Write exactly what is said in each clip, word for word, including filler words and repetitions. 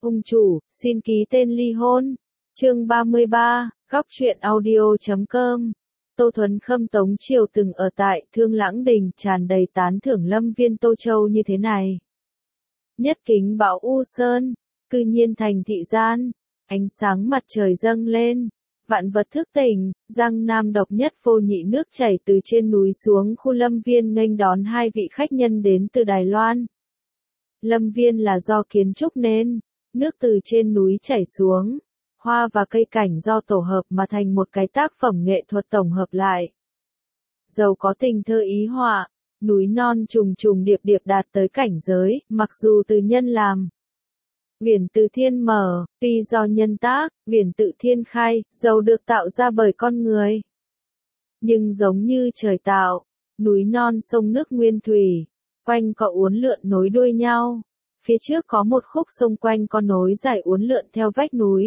Ung chủ, xin ký tên ly hôn. Chương ba mươi ba, góc truyện audio chấm com. Tô Thuấn Khâm Tống Triều từng ở tại Thương Lãng Đình, tràn đầy tán thưởng lâm viên Tô Châu như thế này. Nhất kính bảo U Sơn, cư nhiên thành thị gian, ánh sáng mặt trời dâng lên, vạn vật thức tỉnh, Giang Nam độc nhất vô nhị nước chảy từ trên núi xuống khu lâm viên nghênh đón hai vị khách nhân đến từ Đài Loan. Lâm viên là do kiến trúc nên, nước từ trên núi chảy xuống, hoa và cây cảnh do tổ hợp mà thành một cái tác phẩm nghệ thuật tổng hợp lại. Giàu có tình thơ ý họa, núi non trùng trùng điệp điệp đạt tới cảnh giới, mặc dù từ nhân làm. Biển từ thiên mở, tuy do nhân tác, biển tự thiên khai, dầu được tạo ra bởi con người. Nhưng giống như trời tạo, núi non sông nước nguyên thủy, quanh có uốn lượn nối đuôi nhau. Phía trước có một khúc sông quanh có nối dài uốn lượn theo vách núi.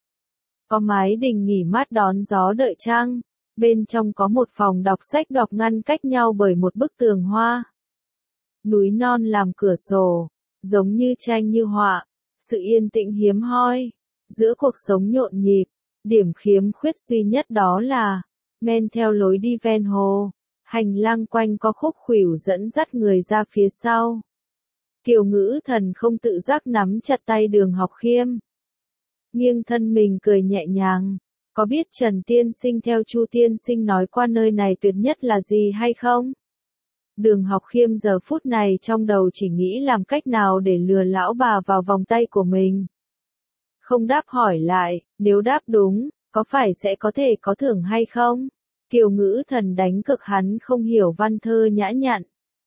Có mái đình nghỉ mát đón gió đợi trăng, bên trong có một phòng đọc sách đọc ngăn cách nhau bởi một bức tường hoa. Núi non làm cửa sổ, giống như tranh như họa, sự yên tĩnh hiếm hoi, giữa cuộc sống nhộn nhịp, điểm khiếm khuyết duy nhất đó là, men theo lối đi ven hồ, hành lang quanh có khúc khuỷu dẫn dắt người ra phía sau. Kiều Ngữ Thần không tự giác nắm chặt tay Đường Học Khiêm. Nghiêng thân mình cười nhẹ nhàng, có biết Trần Tiên Sinh theo Chu Tiên Sinh nói qua nơi này tuyệt nhất là gì hay không? Đường Học Khiêm giờ phút này trong đầu chỉ nghĩ làm cách nào để lừa lão bà vào vòng tay của mình. Không đáp hỏi lại, nếu đáp đúng, có phải sẽ có thể có thưởng hay không? Kiều Ngữ Thần đánh cực hắn không hiểu văn thơ nhã nhặn.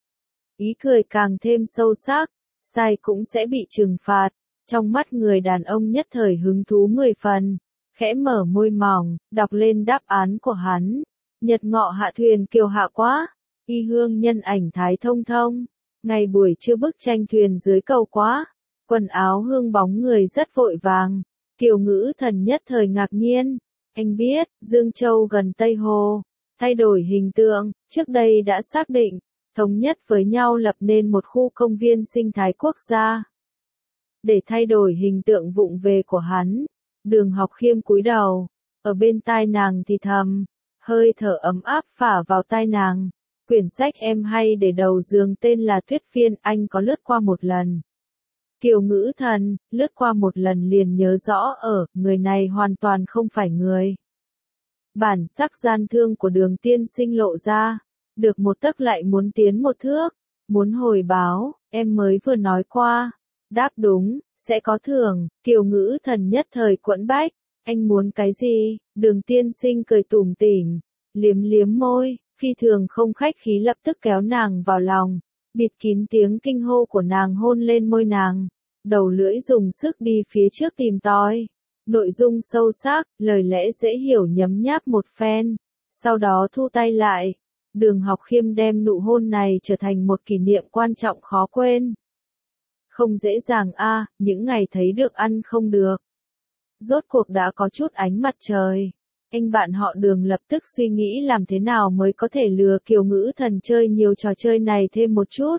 Ý cười càng thêm sâu sắc, sai cũng sẽ bị trừng phạt, trong mắt người đàn ông nhất thời hứng thú mười phần, khẽ mở môi mỏng, đọc lên đáp án của hắn. Nhật ngọ hạ thuyền kiều hạ quá, y hương nhân ảnh thái thông thông, ngày buổi trưa bức tranh thuyền dưới cầu quá, quần áo hương bóng người rất vội vàng. Kiều Ngữ Thần nhất thời ngạc nhiên, anh biết, Dương Châu gần Tây Hồ, thay đổi hình tượng, trước đây đã xác định, thống nhất với nhau lập nên một khu công viên sinh thái quốc gia. Để thay đổi hình tượng vụng về của hắn, Đường Học Khiêm cúi đầu, ở bên tai nàng thì thầm, hơi thở ấm áp phả vào tai nàng. Quyển sách em hay để đầu giường tên là Thuyết Phiên, anh có lướt qua một lần. Kiều Ngữ Thần, lướt qua một lần liền nhớ rõ ở, người này hoàn toàn không phải người. Bản sắc gian thương của Đường Tiên Sinh lộ ra, được một tấc lại muốn tiến một thước, muốn hồi báo, em mới vừa nói qua, đáp đúng, sẽ có thưởng. Kiều Ngữ Thần nhất thời quẫn bách, anh muốn cái gì? Đường Tiên Sinh cười tủm tỉm, liếm liếm môi, phi thường không khách khí lập tức kéo nàng vào lòng, bịt kín tiếng kinh hô của nàng hôn lên môi nàng, đầu lưỡi dùng sức đi phía trước tìm tòi. Nội dung sâu sắc, lời lẽ dễ hiểu nhấm nháp một phen, sau đó thu tay lại. Đường Học Khiêm đem nụ hôn này trở thành một kỷ niệm quan trọng khó quên. Không dễ dàng a, à, những ngày thấy được ăn không được. Rốt cuộc đã có chút ánh mặt trời. Anh bạn họ Đường lập tức suy nghĩ làm thế nào mới có thể lừa Kiều Ngữ Thần chơi nhiều trò chơi này thêm một chút.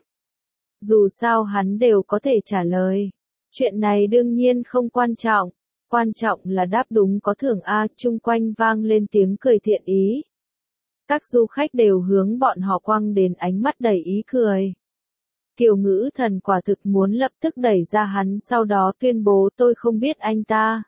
Dù sao hắn đều có thể trả lời. Chuyện này đương nhiên không quan trọng. Quan trọng là đáp đúng có thưởng a, chung quanh vang lên tiếng cười thiện ý. Các du khách đều hướng bọn họ quăng đến ánh mắt đầy ý cười. Kiều Ngữ Thần quả thực muốn lập tức đẩy ra hắn, sau đó tuyên bố tôi không biết anh ta.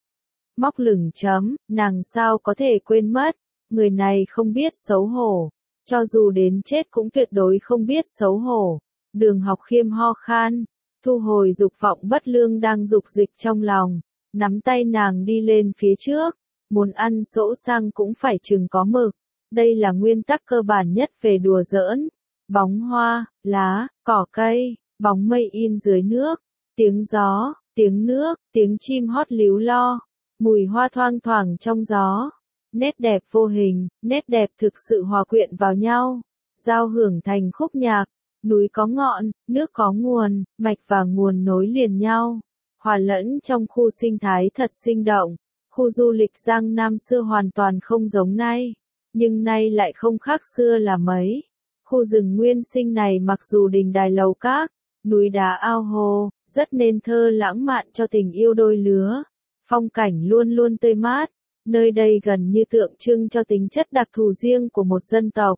Móc lửng chấm, nàng sao có thể quên mất, người này không biết xấu hổ, cho dù đến chết cũng tuyệt đối không biết xấu hổ. Đường Học Khiêm ho khan, thu hồi dục vọng bất lương đang dục dịch trong lòng, nắm tay nàng đi lên phía trước, muốn ăn sỗ sang cũng phải chừng có mực. Đây là nguyên tắc cơ bản nhất về đùa giỡn. Bóng hoa, lá, cỏ cây, bóng mây in dưới nước, tiếng gió, tiếng nước, tiếng chim hót líu lo, mùi hoa thoang thoảng trong gió. Nét đẹp vô hình, nét đẹp thực sự hòa quyện vào nhau, giao hưởng thành khúc nhạc. Núi có ngọn, nước có nguồn, mạch và nguồn nối liền nhau, hòa lẫn trong khu sinh thái thật sinh động. Khu du lịch Giang Nam xưa hoàn toàn không giống nay, nhưng nay lại không khác xưa là mấy. Khu rừng nguyên sinh này mặc dù đình đài lầu các, núi đá ao hồ, rất nên thơ lãng mạn cho tình yêu đôi lứa. Phong cảnh luôn luôn tươi mát, nơi đây gần như tượng trưng cho tính chất đặc thù riêng của một dân tộc.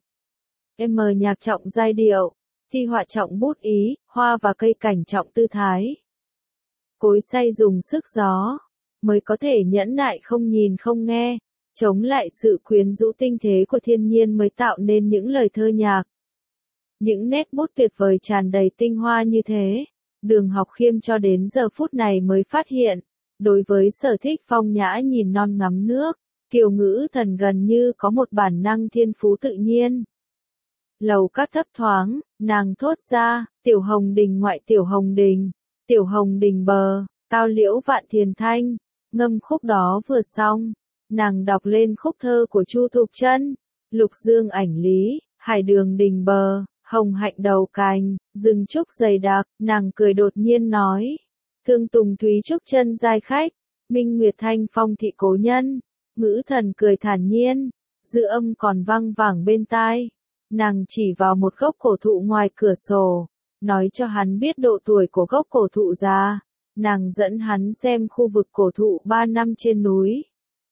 M nhạc trọng giai điệu, thi họa trọng bút ý, hoa và cây cảnh trọng tư thái. Cối xay dùng sức gió, mới có thể nhẫn nại không nhìn không nghe, chống lại sự quyến rũ tinh thế của thiên nhiên mới tạo nên những lời thơ nhạc. Những nét bút tuyệt vời tràn đầy tinh hoa như thế, Đường Học Khiêm cho đến giờ phút này mới phát hiện, đối với sở thích phong nhã nhìn non ngắm nước, Kiều Ngữ Thần gần như có một bản năng thiên phú tự nhiên. Lầu các thấp thoáng, nàng thốt ra, tiểu hồng đình ngoại tiểu hồng đình, tiểu hồng đình bờ, cao liễu vạn thiền thanh, ngâm khúc đó vừa xong, nàng đọc lên khúc thơ của Chu Thục Chân, lục dương ảnh lý, hải đường đình bờ, hồng hạnh đầu cành, rừng trúc dày đặc, nàng cười đột nhiên nói, thương tùng thúy trúc chân giai khách, minh nguyệt thanh phong thị cố nhân, Ngữ Thần cười thản nhiên, dư âm còn vang vẳng bên tai. Nàng chỉ vào một gốc cổ thụ ngoài cửa sổ, nói cho hắn biết độ tuổi của gốc cổ thụ già. Nàng dẫn hắn xem khu vực cổ thụ ba năm trên núi.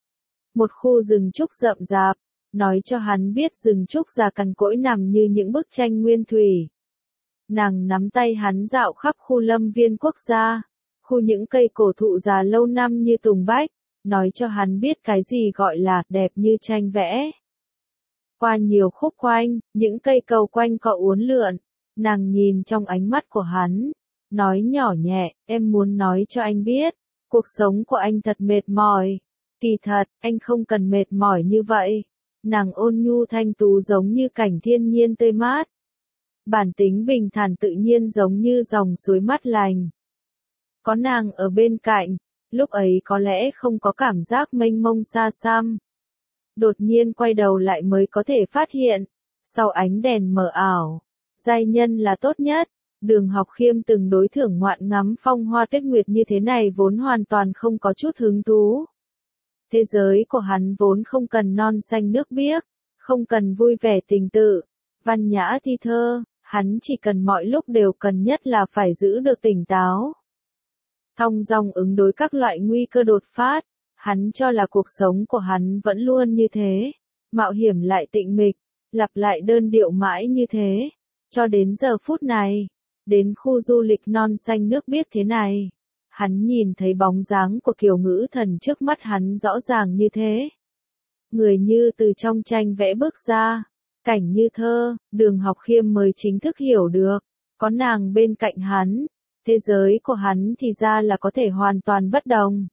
Một khu rừng trúc rậm rạp, nói cho hắn biết rừng trúc già cằn cỗi nằm như những bức tranh nguyên thủy. Nàng nắm tay hắn dạo khắp khu lâm viên quốc gia, khu những cây cổ thụ già lâu năm như tùng bách, nói cho hắn biết cái gì gọi là đẹp như tranh vẽ. Qua nhiều khúc quanh, những cây cầu quanh cọ uốn lượn, nàng nhìn trong ánh mắt của hắn, nói nhỏ nhẹ, em muốn nói cho anh biết, cuộc sống của anh thật mệt mỏi. Kỳ thật, anh không cần mệt mỏi như vậy. Nàng ôn nhu thanh tú giống như cảnh thiên nhiên tươi mát. Bản tính bình thản tự nhiên giống như dòng suối mát lành. Có nàng ở bên cạnh, lúc ấy có lẽ không có cảm giác mênh mông xa xăm. Đột nhiên quay đầu lại mới có thể phát hiện, sau ánh đèn mờ ảo, giai nhân là tốt nhất. Đường Học Khiêm từng đối thưởng ngoạn ngắm phong hoa tuyết nguyệt như thế này vốn hoàn toàn không có chút hứng thú. Thế giới của hắn vốn không cần non xanh nước biếc, không cần vui vẻ tình tự, văn nhã thi thơ, hắn chỉ cần mọi lúc đều cần nhất là phải giữ được tỉnh táo. Thong dong ứng đối các loại nguy cơ đột phát, hắn cho là cuộc sống của hắn vẫn luôn như thế, mạo hiểm lại tịnh mịch, lặp lại đơn điệu mãi như thế, cho đến giờ phút này, đến khu du lịch non xanh nước biếc thế này. Hắn nhìn thấy bóng dáng của Kiều Ngữ Thần trước mắt hắn rõ ràng như thế. Người như từ trong tranh vẽ bước ra, cảnh như thơ, Đường Học Khiêm mới chính thức hiểu được, có nàng bên cạnh hắn, thế giới của hắn thì ra là có thể hoàn toàn bất đồng.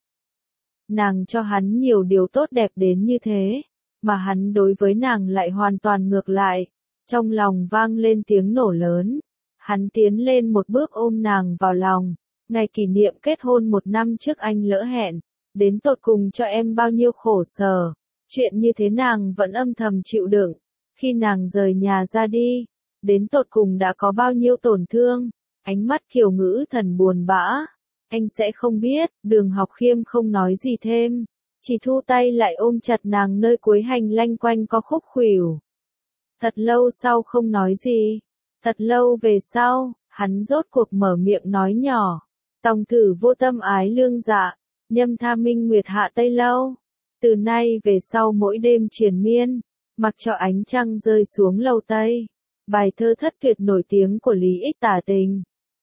Nàng cho hắn nhiều điều tốt đẹp đến như thế, mà hắn đối với nàng lại hoàn toàn ngược lại. Trong lòng vang lên tiếng nổ lớn, hắn tiến lên một bước ôm nàng vào lòng. Ngày kỷ niệm kết hôn một năm trước anh lỡ hẹn, đến tột cùng cho em bao nhiêu khổ sở, chuyện như thế nàng vẫn âm thầm chịu đựng, khi nàng rời nhà ra đi, đến tột cùng đã có bao nhiêu tổn thương, ánh mắt Kiều Ngữ Thần buồn bã, anh sẽ không biết. Đường Học Khiêm không nói gì thêm, chỉ thu tay lại ôm chặt nàng nơi cuối hành lanh quanh có khúc khuỷu. Thật lâu sau không nói gì, thật lâu về sau, hắn rốt cuộc mở miệng nói nhỏ. Tòng thử vô tâm ái lương dạ, nhâm tha minh nguyệt hạ tây lâu. Từ nay về sau mỗi đêm triền miên, mặc cho ánh trăng rơi xuống lầu tây. Bài thơ thất tuyệt nổi tiếng của Lý Ích tả tình.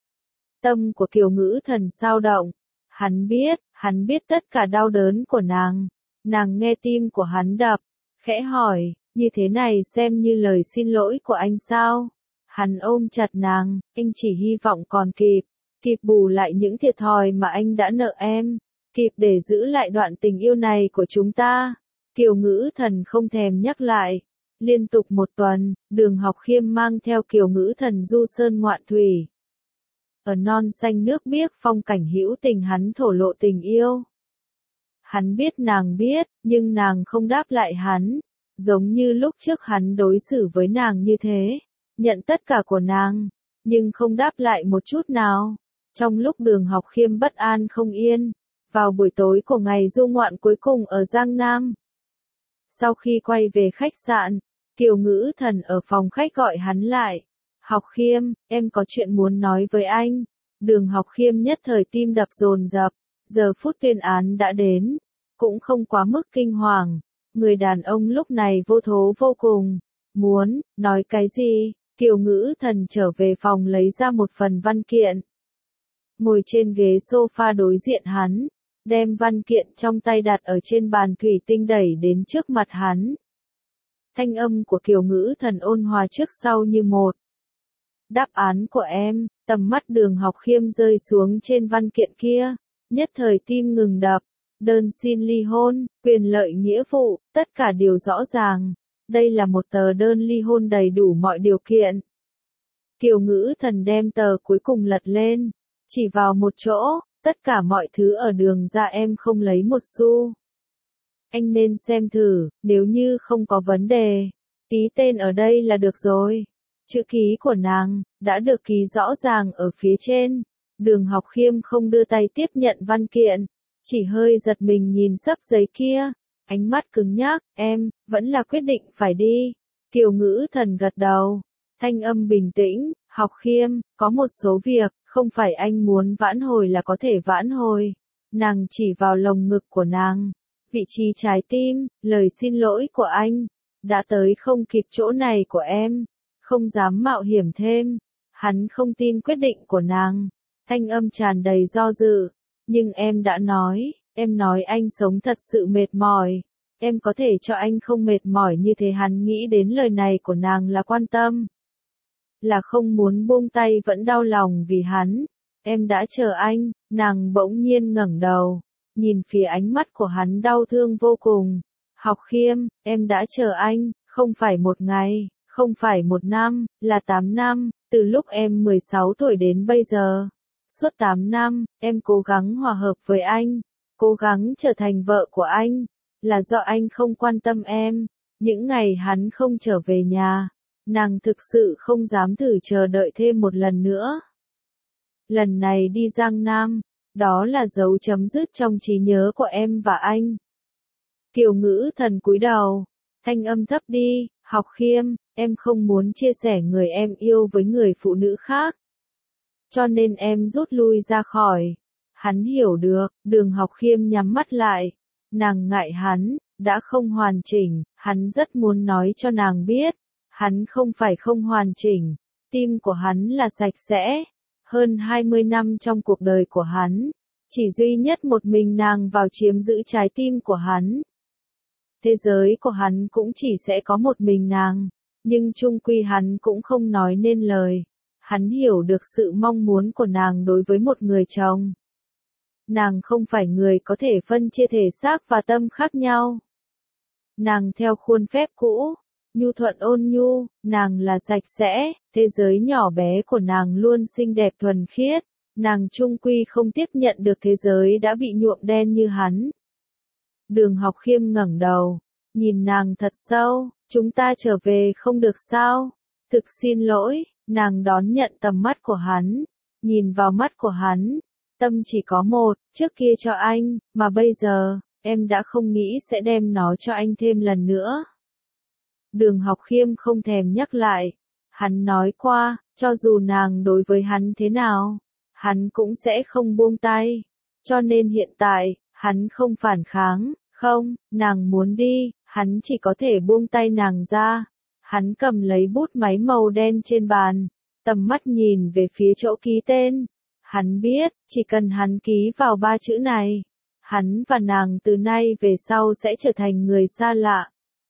Tâm của Kiều Ngữ Thần sao động. Hắn biết, hắn biết tất cả đau đớn của nàng. Nàng nghe tim của hắn đập, khẽ hỏi, như thế này xem như lời xin lỗi của anh sao? Hắn ôm chặt nàng, anh chỉ hy vọng còn kịp. Kịp bù lại những thiệt thòi mà anh đã nợ em, kịp để giữ lại đoạn tình yêu này của chúng ta. Kiều Ngữ Thần không thèm nhắc lại. Liên tục một tuần, Đường Học Khiêm mang theo Kiều Ngữ Thần du sơn ngoạn thủy. Ở non xanh nước biếc phong cảnh hữu tình hắn thổ lộ tình yêu. Hắn biết nàng biết, nhưng nàng không đáp lại hắn, giống như lúc trước hắn đối xử với nàng như thế, nhận tất cả của nàng, nhưng không đáp lại một chút nào. Trong lúc Đường Học Khiêm bất an không yên, vào buổi tối của ngày du ngoạn cuối cùng ở Giang Nam. Sau khi quay về khách sạn, Kiều Ngữ Thần ở phòng khách gọi hắn lại. Học Khiêm, em có chuyện muốn nói với anh. Đường Học Khiêm nhất thời tim đập dồn dập, giờ phút tuyên án đã đến, cũng không quá mức kinh hoàng, người đàn ông lúc này vô thố vô cùng, muốn, nói cái gì, Kiều Ngữ Thần trở về phòng lấy ra một phần văn kiện. Ngồi trên ghế sofa đối diện hắn, đem văn kiện trong tay đặt ở trên bàn thủy tinh đẩy đến trước mặt hắn. Thanh âm của Kiều Ngữ Thần ôn hòa trước sau như một. Đáp án của em, tầm mắt Đường Học Khiêm rơi xuống trên văn kiện kia, nhất thời tim ngừng đập, đơn xin ly hôn, quyền lợi nghĩa vụ, tất cả đều rõ ràng. Đây là một tờ đơn ly hôn đầy đủ mọi điều kiện. Kiều Ngữ Thần đem tờ cuối cùng lật lên, chỉ vào một chỗ, tất cả mọi thứ ở Đường gia em không lấy một xu. Anh nên xem thử, nếu như không có vấn đề, ký tên ở đây là được rồi. Chữ ký của nàng, đã được ký rõ ràng ở phía trên. Đường Học Khiêm không đưa tay tiếp nhận văn kiện, chỉ hơi giật mình nhìn xấp giấy kia, ánh mắt cứng nhắc, em, vẫn là quyết định phải đi. Kiều Ngữ Thần gật đầu, thanh âm bình tĩnh, Học Khiêm, có một số việc, không phải anh muốn vãn hồi là có thể vãn hồi. Nàng chỉ vào lồng ngực của nàng, vị trí trái tim, lời xin lỗi của anh, đã tới không kịp chỗ này của em, không dám mạo hiểm thêm. Hắn không tin quyết định của nàng, thanh âm tràn đầy do dự, nhưng em đã nói, em nói anh sống thật sự mệt mỏi, em có thể cho anh không mệt mỏi như thế. Hắn nghĩ đến lời này của nàng là quan tâm, là không muốn buông tay, vẫn đau lòng vì hắn. Em đã chờ anh, nàng bỗng nhiên ngẩng đầu, nhìn phía ánh mắt của hắn đau thương vô cùng. Học Khiêm, em đã chờ anh, không phải một ngày, không phải một năm, là tám năm, từ lúc em mười sáu tuổi đến bây giờ. Suốt tám năm, em cố gắng hòa hợp với anh, cố gắng trở thành vợ của anh, là do anh không quan tâm em. Những ngày hắn không trở về nhà, nàng thực sự không dám thử chờ đợi thêm một lần nữa. Lần này đi Giang Nam, đó là dấu chấm dứt trong trí nhớ của em và anh. Kiều Ngữ Thần cúi đầu, thanh âm thấp đi, Học Khiêm, em không muốn chia sẻ người em yêu với người phụ nữ khác. Cho nên em rút lui ra khỏi. Hắn hiểu được, Đường Học Khiêm nhắm mắt lại. Nàng ngại hắn, đã không hoàn chỉnh, hắn rất muốn nói cho nàng biết. Hắn không phải không hoàn chỉnh, tim của hắn là sạch sẽ. Hơn hai mươi năm trong cuộc đời của hắn, chỉ duy nhất một mình nàng vào chiếm giữ trái tim của hắn. Thế giới của hắn cũng chỉ sẽ có một mình nàng, nhưng chung quy hắn cũng không nói nên lời. Hắn hiểu được sự mong muốn của nàng đối với một người chồng. Nàng không phải người có thể phân chia thể xác và tâm khác nhau. Nàng theo khuôn phép cũ, nhu thuận ôn nhu, nàng là sạch sẽ, thế giới nhỏ bé của nàng luôn xinh đẹp thuần khiết. Nàng chung quy không tiếp nhận được thế giới đã bị nhuộm đen như hắn. Đường Học Khiêm ngẩng đầu, nhìn nàng thật sâu, chúng ta trở về không được sao? Thực xin lỗi. Nàng đón nhận tầm mắt của hắn, nhìn vào mắt của hắn, tâm chỉ có một, trước kia cho anh, mà bây giờ, em đã không nghĩ sẽ đem nó cho anh thêm lần nữa. Đường Học Khiêm không thèm nhắc lại, hắn nói qua, cho dù nàng đối với hắn thế nào, hắn cũng sẽ không buông tay, cho nên hiện tại, hắn không phản kháng, không, nàng muốn đi, hắn chỉ có thể buông tay nàng ra. Hắn cầm lấy bút máy màu đen trên bàn, tầm mắt nhìn về phía chỗ ký tên. Hắn biết, chỉ cần hắn ký vào ba chữ này, hắn và nàng từ nay về sau sẽ trở thành người xa lạ.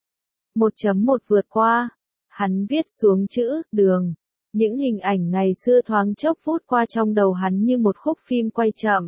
Một chấm một vượt qua, hắn viết xuống chữ, Đường. Những hình ảnh ngày xưa thoáng chốc vút qua trong đầu hắn như một khúc phim quay chậm.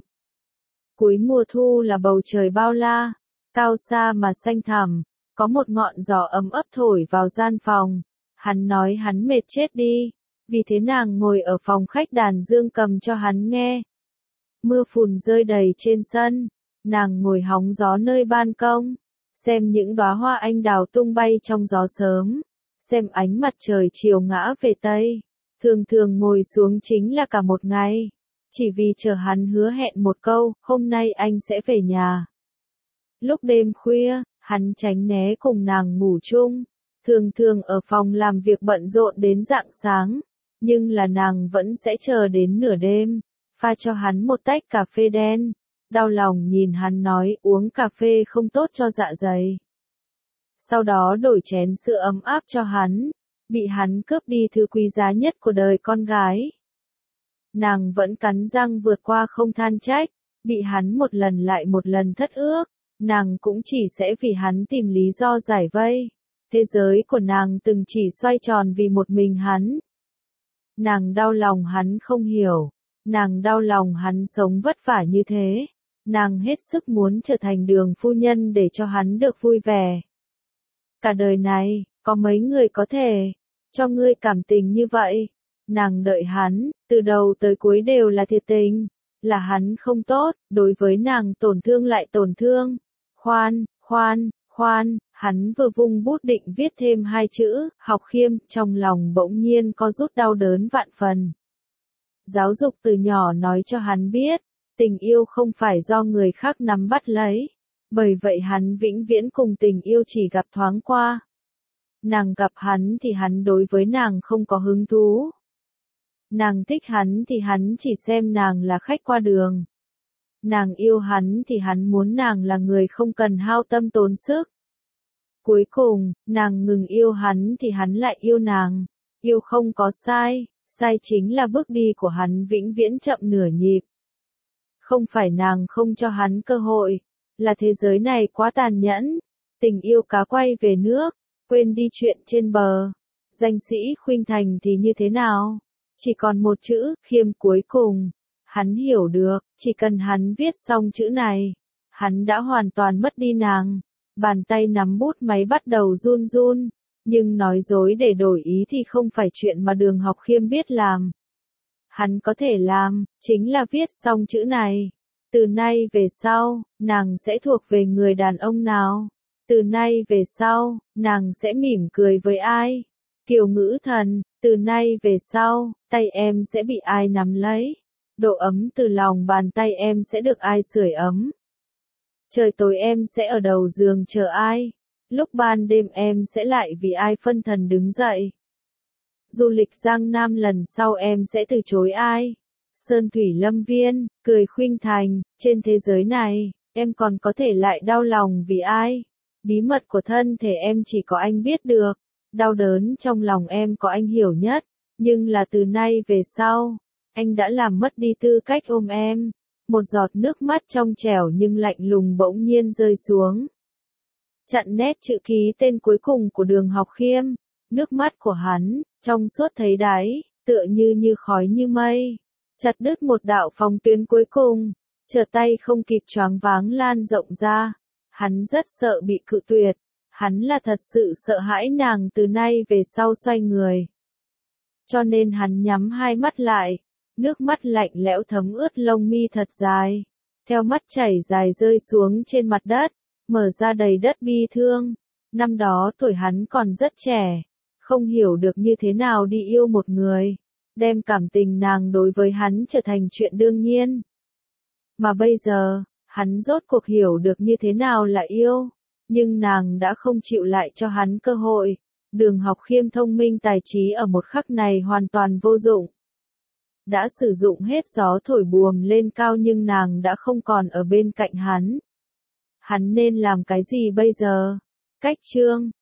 Cuối mùa thu là bầu trời bao la, cao xa mà xanh thẳm. Có một ngọn gió ấm ấp thổi vào gian phòng. Hắn nói hắn mệt chết đi. Vì thế nàng ngồi ở phòng khách đàn dương cầm cho hắn nghe. Mưa phùn rơi đầy trên sân. Nàng ngồi hóng gió nơi ban công. Xem những đóa hoa anh đào tung bay trong gió sớm. Xem ánh mặt trời chiều ngã về Tây. Thường thường ngồi xuống chính là cả một ngày. Chỉ vì chờ hắn hứa hẹn một câu, hôm nay anh sẽ về nhà. Lúc đêm khuya, hắn tránh né cùng nàng ngủ chung, thường thường ở phòng làm việc bận rộn đến rạng sáng, nhưng là nàng vẫn sẽ chờ đến nửa đêm, pha cho hắn một tách cà phê đen, đau lòng nhìn hắn nói uống cà phê không tốt cho dạ dày. Sau đó đổi chén sữa ấm áp cho hắn, bị hắn cướp đi thứ quý giá nhất của đời con gái. Nàng vẫn cắn răng vượt qua không than trách, bị hắn một lần lại một lần thất ước, nàng cũng chỉ sẽ vì hắn tìm lý do giải vây. Thế giới của nàng từng chỉ xoay tròn vì một mình hắn. Nàng đau lòng hắn không hiểu, nàng đau lòng hắn sống vất vả như thế, nàng hết sức muốn trở thành Đường phu nhân để cho hắn được vui vẻ. Cả đời này, có mấy người có thể cho ngươi cảm tình như vậy? Nàng đợi hắn, từ đầu tới cuối đều là thiệt tình, là hắn không tốt, đối với nàng tổn thương lại tổn thương. Khoan, khoan, khoan, hắn vừa vung bút định viết thêm hai chữ, học khiêm, trong lòng bỗng nhiên có rút đau đớn vạn phần. Giáo dục từ nhỏ nói cho hắn biết, tình yêu không phải do người khác nắm bắt lấy, bởi vậy hắn vĩnh viễn cùng tình yêu chỉ gặp thoáng qua. Nàng gặp hắn thì hắn đối với nàng không có hứng thú. Nàng thích hắn thì hắn chỉ xem nàng là khách qua đường. Nàng yêu hắn thì hắn muốn nàng là người không cần hao tâm tốn sức. Cuối cùng, nàng ngừng yêu hắn thì hắn lại yêu nàng. Yêu không có sai, sai chính là bước đi của hắn vĩnh viễn chậm nửa nhịp. Không phải nàng không cho hắn cơ hội, là thế giới này quá tàn nhẫn. Tình yêu cá quay về nước, quên đi chuyện trên bờ. Danh sĩ Khuynh Thành thì như thế nào? Chỉ còn một chữ, khiêm cuối cùng. Hắn hiểu được, chỉ cần hắn viết xong chữ này, hắn đã hoàn toàn mất đi nàng. Bàn tay nắm bút máy bắt đầu run run, nhưng nói dối để đổi ý thì không phải chuyện mà Đường Học Khiêm biết làm. Hắn có thể làm, chính là viết xong chữ này. Từ nay về sau, nàng sẽ thuộc về người đàn ông nào? Từ nay về sau, nàng sẽ mỉm cười với ai? Kiều Ngữ Thần, từ nay về sau, tay em sẽ bị ai nắm lấy? Độ ấm từ lòng bàn tay em sẽ được ai sưởi ấm? Trời tối em sẽ ở đầu giường chờ ai? Lúc ban đêm em sẽ lại vì ai phân thần đứng dậy? Du lịch Giang Nam lần sau em sẽ từ chối ai? Sơn Thủy Lâm Viên, cười Khuynh Thành, trên thế giới này, em còn có thể lại đau lòng vì ai? Bí mật của thân thể em chỉ có anh biết được, đau đớn trong lòng em có anh hiểu nhất, nhưng là từ nay về sau, anh đã làm mất đi tư cách ôm em. Một giọt nước mắt trong trẻo nhưng lạnh lùng bỗng nhiên rơi xuống. Chặn nét chữ ký tên cuối cùng của Đường Học Khiêm, nước mắt của hắn, trong suốt thấy đáy, tựa như như khói như mây. Chặt đứt một đạo phòng tuyến cuối cùng, trở tay không kịp choáng váng lan rộng ra. Hắn rất sợ bị cự tuyệt, hắn là thật sự sợ hãi nàng từ nay về sau xoay người. Cho nên hắn nhắm hai mắt lại, nước mắt lạnh lẽo thấm ướt lông mi thật dài, theo mắt chảy dài rơi xuống trên mặt đất, mở ra đầy đất bi thương. Năm đó tuổi hắn còn rất trẻ, không hiểu được như thế nào đi yêu một người, đem cảm tình nàng đối với hắn trở thành chuyện đương nhiên. Mà bây giờ, hắn rốt cuộc hiểu được như thế nào là yêu, nhưng nàng đã không chịu lại cho hắn cơ hội. Đường Học Khiêm thông minh tài trí ở một khắc này hoàn toàn vô dụng. Đã sử dụng hết gió thổi buồm lên cao nhưng nàng đã không còn ở bên cạnh hắn. Hắn nên làm cái gì bây giờ? Cách chương